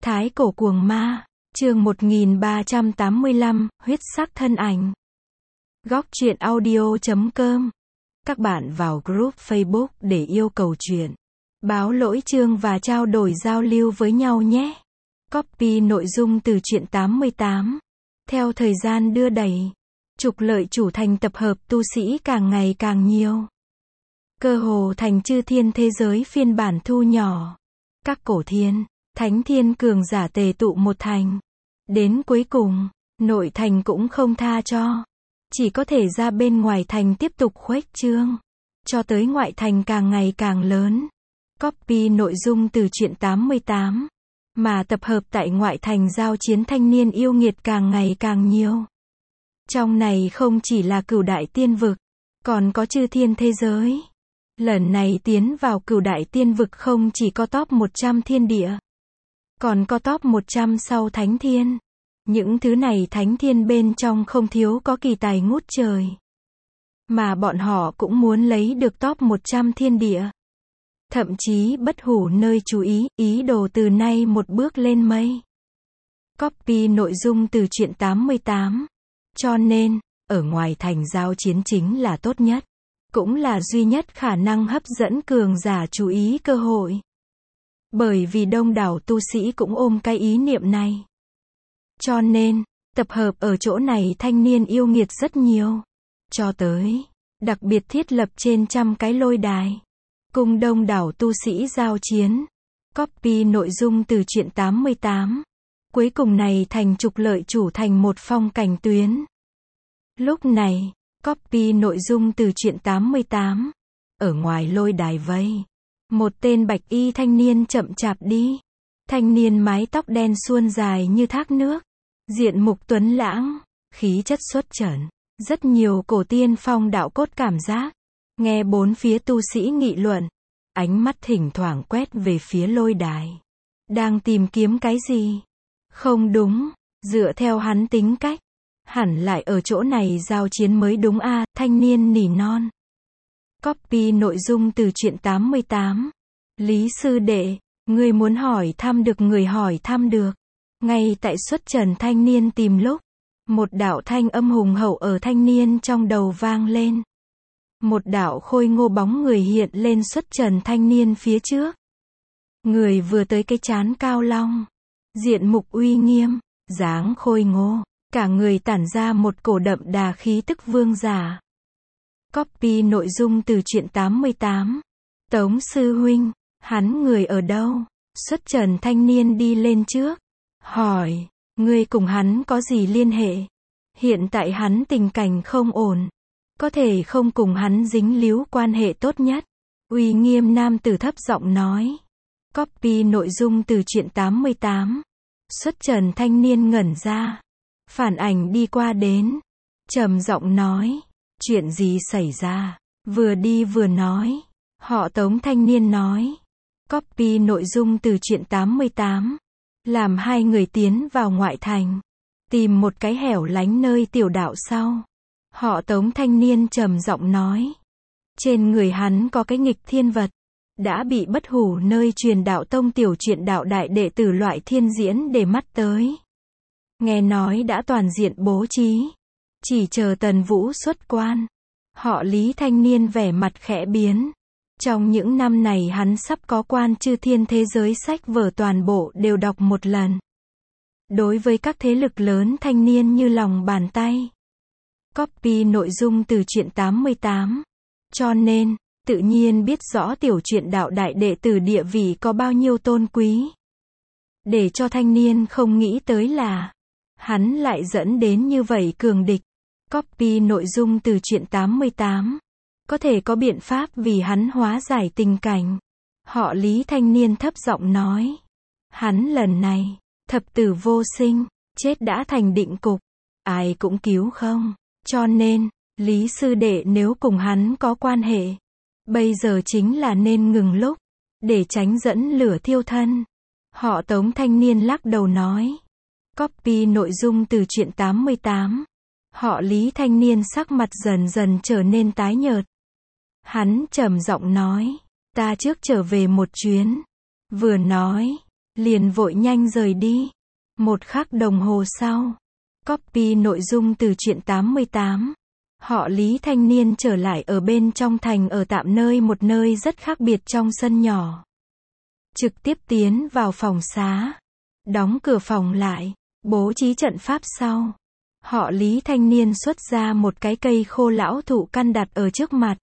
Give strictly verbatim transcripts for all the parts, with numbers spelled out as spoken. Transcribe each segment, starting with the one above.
Thái cổ cuồng ma, chương một nghìn ba trăm tám mươi lăm, huyết sắc thân ảnh. Góc truyện audio chấm com. Các bạn vào group Facebook để yêu cầu truyện, báo lỗi chương và trao đổi giao lưu với nhau nhé. Copy nội dung từ truyện tám mươi tám. Theo thời gian đưa đẩy, trục lợi chủ thành tập hợp tu sĩ càng ngày càng nhiều. Cơ hồ thành chư thiên thế giới phiên bản thu nhỏ. Các cổ thiên, thánh thiên cường giả tề tụ một thành. Đến cuối cùng, nội thành cũng không tha cho. Chỉ có thể ra bên ngoài thành tiếp tục khuếch trương. Cho tới ngoại thành càng ngày càng lớn. Copy nội dung từ truyện tám mươi tám. Mà tập hợp tại ngoại thành giao chiến thanh niên yêu nghiệt càng ngày càng nhiều. Trong này không chỉ là cửu đại tiên vực, còn có chư thiên thế giới. Lần này tiến vào cửu đại tiên vực không chỉ có top một trăm thiên địa, còn có top một trăm sau thánh thiên. Những thứ này thánh thiên bên trong không thiếu có kỳ tài ngút trời. Mà bọn họ cũng muốn lấy được top một trăm thiên địa. Thậm chí bất hủ nơi chú ý, ý đồ từ nay một bước lên mây. Copy nội dung từ truyện tám mươi tám. Cho nên, ở ngoài thành giao chiến chính là tốt nhất. Cũng là duy nhất khả năng hấp dẫn cường giả chú ý cơ hội. Bởi vì đông đảo tu sĩ cũng ôm cái ý niệm này. Cho nên, tập hợp ở chỗ này thanh niên yêu nghiệt rất nhiều. Cho tới, đặc biệt thiết lập trên trăm cái lôi đài. Cùng đông đảo tu sĩ giao chiến. Copy nội dung từ truyện tám mươi tám. Cuối cùng này thành trục lợi chủ thành một phong cảnh tuyến. Lúc này, copy nội dung từ truyện tám mươi tám. Ở ngoài lôi đài vây, một tên bạch y thanh niên chậm chạp đi. Thanh niên mái tóc đen suôn dài như thác nước. Diện mục tuấn lãng, khí chất xuất trần. Rất nhiều cổ tiên phong đạo cốt cảm giác. Nghe bốn phía tu sĩ nghị luận. Ánh mắt thỉnh thoảng quét về phía lôi đài. Đang tìm kiếm cái gì? Không đúng, dựa theo hắn tính cách. Hẳn lại ở chỗ này giao chiến mới đúng a, à, thanh niên nỉ non. Copy nội dung từ truyện tám mươi tám. Lý sư đệ, người muốn hỏi thăm được người hỏi thăm được. Ngay tại xuất trần thanh niên tìm lúc. Một đạo thanh âm hùng hậu ở thanh niên trong đầu vang lên. Một đạo khôi ngô bóng người hiện lên xuất trần thanh niên phía trước. Người vừa tới cái trán cao long. Diện mục uy nghiêm, dáng khôi ngô. Cả người tản ra một cổ đậm đà khí tức vương giả. Copy nội dung từ truyện tám mươi tám. Tống sư huynh, hắn người ở đâu? Xuất trần thanh niên đi lên trước. Hỏi, ngươi cùng hắn có gì liên hệ? Hiện tại hắn tình cảnh không ổn. Có thể không cùng hắn dính líu quan hệ tốt nhất. Uy nghiêm nam tử thấp giọng nói. Copy nội dung từ truyện tám mươi tám. Xuất trần thanh niên ngẩn ra. Phản ảnh đi qua đến. Trầm giọng nói. Chuyện gì xảy ra? Vừa đi vừa nói. Họ Tống thanh niên nói. Copy nội dung từ truyện tám mươi tám. Làm hai người tiến vào ngoại thành. Tìm một cái hẻo lánh nơi tiểu đạo sau. Họ Tống thanh niên trầm giọng nói. Trên người hắn có cái nghịch thiên vật. Đã bị bất hủ nơi truyền đạo tông tiểu truyện đạo đại đệ tử loại thiên diễn để mắt tới. Nghe nói đã toàn diện bố trí. Chỉ chờ Tần Vũ xuất quan. Họ Lý thanh niên vẻ mặt khẽ biến. Trong những năm này hắn sắp có quan chư thiên thế giới sách vở toàn bộ đều đọc một lần. Đối với các thế lực lớn thanh niên như lòng bàn tay. Copy nội dung từ truyện tám mươi tám. Cho nên, tự nhiên biết rõ tiểu truyện đạo đại đệ tử địa vị có bao nhiêu tôn quý. Để cho thanh niên không nghĩ tới là hắn lại dẫn đến như vậy cường địch. Copy nội dung từ truyện tám mươi tám. Có thể có biện pháp vì hắn hóa giải tình cảnh. Họ Lý thanh niên thấp giọng nói. Hắn lần này, thập tử vô sinh, chết đã thành định cục. Ai cũng cứu không. Cho nên, Lý sư đệ nếu cùng hắn có quan hệ, bây giờ chính là nên ngừng lúc, để tránh dẫn lửa thiêu thân. Họ Tống thanh niên lắc đầu nói. Copy nội dung từ truyện tám mươi tám. Họ Lý thanh niên sắc mặt dần dần trở nên tái nhợt. Hắn trầm giọng nói. Ta trước trở về một chuyến. Vừa nói, liền vội nhanh rời đi. Một khắc đồng hồ sau, copy nội dung từ truyện tám mươi tám. Họ Lý thanh niên trở lại ở bên trong thành ở tạm nơi một nơi rất khác biệt trong sân nhỏ. Trực tiếp tiến vào phòng xá. Đóng cửa phòng lại. Bố trí trận pháp sau. Họ Lý thanh niên xuất ra một cái cây khô lão thụ căn đặt ở trước mặt.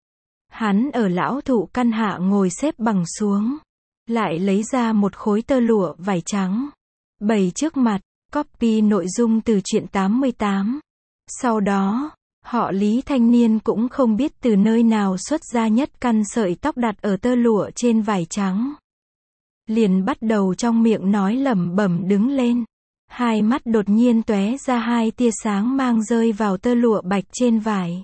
Hắn ở lão thụ căn hạ ngồi xếp bằng xuống. Lại lấy ra một khối tơ lụa vải trắng. Bày trước mặt. Copy nội dung từ truyện tám mươi tám. Sau đó, họ Lý thanh niên cũng không biết từ nơi nào xuất ra nhất căn sợi tóc đặt ở tơ lụa trên vải trắng. Liền bắt đầu trong miệng nói lẩm bẩm đứng lên. Hai mắt đột nhiên tóe ra hai tia sáng mang rơi vào tơ lụa bạch trên vải.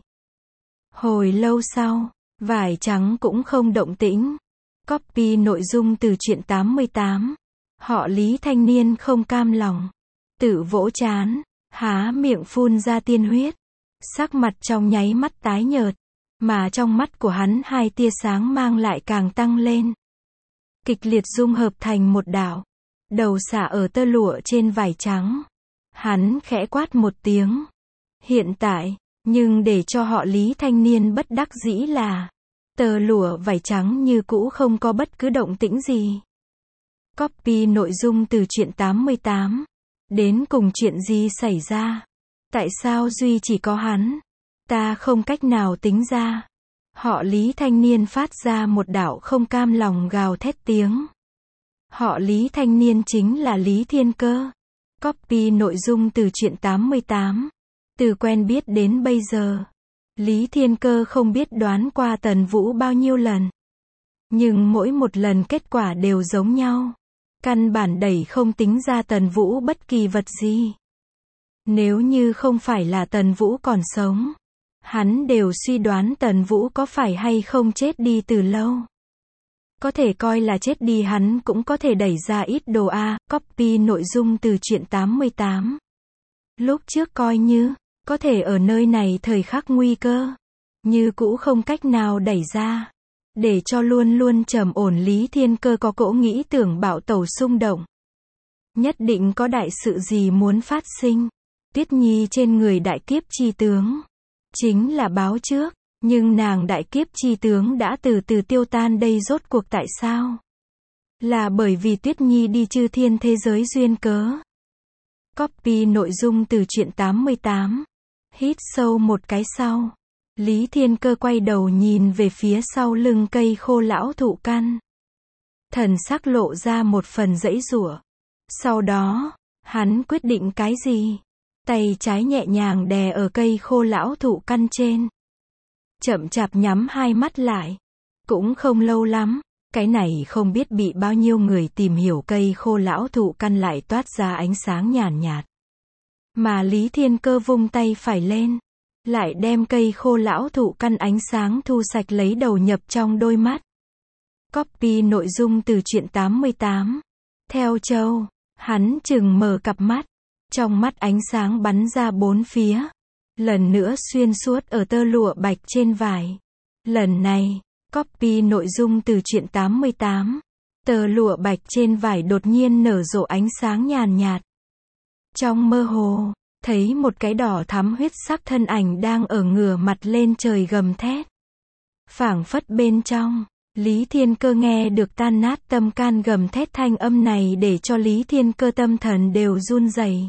Hồi lâu sau, vải trắng cũng không động tĩnh. Copy nội dung từ truyện tám mươi tám. Họ Lý thanh niên không cam lòng. Tự vỗ trán, há miệng phun ra tiên huyết. Sắc mặt trong nháy mắt tái nhợt. Mà trong mắt của hắn hai tia sáng mang lại càng tăng lên. Kịch liệt dung hợp thành một đạo. Đầu xả ở tơ lụa trên vải trắng. Hắn khẽ quát một tiếng. Hiện tại, nhưng để cho họ Lý thanh niên bất đắc dĩ là tơ lụa vải trắng như cũ không có bất cứ động tĩnh gì. Copy nội dung từ truyện tám mươi tám. Đến cùng chuyện gì xảy ra? Tại sao duy chỉ có hắn? Ta không cách nào tính ra. Họ Lý thanh niên phát ra một đạo không cam lòng gào thét tiếng. Họ Lý thanh niên chính là Lý Thiên Cơ. Copy nội dung từ truyện tám mươi tám. Từ quen biết đến bây giờ, Lý Thiên Cơ không biết đoán qua Tần Vũ bao nhiêu lần. Nhưng mỗi một lần kết quả đều giống nhau. Căn bản đẩy không tính ra Tần Vũ bất kỳ vật gì. Nếu như không phải là Tần Vũ còn sống, hắn đều suy đoán Tần Vũ có phải hay không chết đi từ lâu. Có thể coi là chết đi hắn cũng có thể đẩy ra ít đồ a. Copy nội dung từ truyện tám mươi tám. Lúc trước coi như có thể ở nơi này thời khắc nguy cơ, như cũ không cách nào đẩy ra. Để cho luôn luôn trầm ổn Lý Thiên Cơ có cỗ nghĩ tưởng bạo tẩu xung động. Nhất định có đại sự gì muốn phát sinh. Tuyết Nhi trên người đại kiếp chi tướng. Chính là báo trước. Nhưng nàng đại kiếp chi tướng đã từ từ tiêu tan đây rốt cuộc tại sao? Là bởi vì Tuyết Nhi đi chư thiên thế giới duyên cớ. Copy nội dung từ truyện tám mươi tám. Hít sâu một cái sau. Lý Thiên Cơ quay đầu nhìn về phía sau lưng cây khô lão thụ căn. Thần sắc lộ ra một phần giãy giụa. Sau đó, hắn quyết định cái gì? Tay trái nhẹ nhàng đè ở cây khô lão thụ căn trên. Chậm chạp nhắm hai mắt lại. Cũng không lâu lắm, cái này không biết bị bao nhiêu người tìm hiểu cây khô lão thụ căn lại toát ra ánh sáng nhàn nhạt. Mà Lý Thiên Cơ vung tay phải lên. Lại đem cây khô lão thụ căn ánh sáng thu sạch lấy đầu nhập trong đôi mắt. Copy nội dung từ truyện tám mươi tám. Theo Châu, hắn chừng mở cặp mắt. Trong mắt ánh sáng bắn ra bốn phía. Lần nữa xuyên suốt ở tơ lụa bạch trên vải. Lần này, copy nội dung từ truyện tám mươi tám. Tơ lụa bạch trên vải đột nhiên nở rộ ánh sáng nhàn nhạt. Trong mơ hồ, thấy một cái đỏ thắm huyết sắc thân ảnh đang ở ngửa mặt lên trời gầm thét. Phảng phất bên trong, Lý Thiên Cơ nghe được tan nát tâm can gầm thét thanh âm này để cho Lý Thiên Cơ tâm thần đều run rẩy.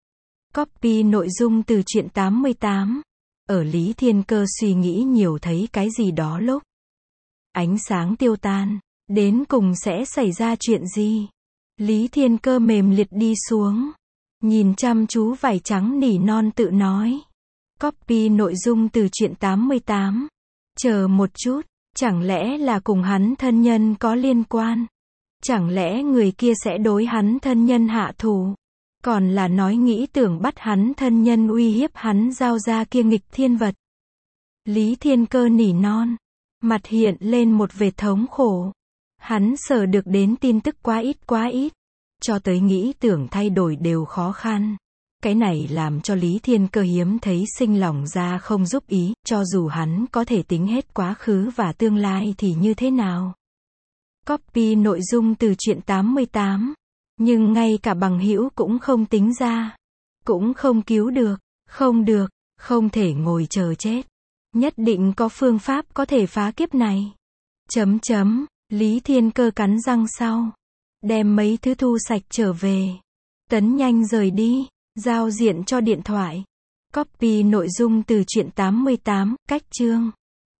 Copy nội dung từ truyện tám mươi tám. Ở Lý Thiên Cơ suy nghĩ nhiều thấy cái gì đó lúc ánh sáng tiêu tan, đến cùng sẽ xảy ra chuyện gì? Lý Thiên Cơ mềm liệt đi xuống, nhìn chăm chú vải trắng nỉ non tự nói. Copy nội dung từ truyện tám mươi tám. Chờ một chút, chẳng lẽ là cùng hắn thân nhân có liên quan? Chẳng lẽ người kia sẽ đối hắn thân nhân hạ thủ? Còn là nói nghĩ tưởng bắt hắn thân nhân uy hiếp hắn giao ra kia nghịch thiên vật. Lý Thiên Cơ nỉ non, mặt hiện lên một vệt thống khổ. Hắn sở được đến tin tức quá ít quá ít, cho tới nghĩ tưởng thay đổi đều khó khăn. Cái này làm cho Lý Thiên Cơ hiếm thấy sinh lòng ra không giúp ý, cho dù hắn có thể tính hết quá khứ và tương lai thì như thế nào. Copy nội dung từ truyện tám mươi tám. Nhưng ngay cả bằng hữu cũng không tính ra. Cũng không cứu được. Không được. Không thể ngồi chờ chết. Nhất định có phương pháp có thể phá kiếp này. Chấm chấm. Lý Thiên Cơ cắn răng sau. Đem mấy thứ thu sạch trở về. Tấn nhanh rời đi. Giao diện cho điện thoại. Copy nội dung từ truyện tám mươi tám, cách chương.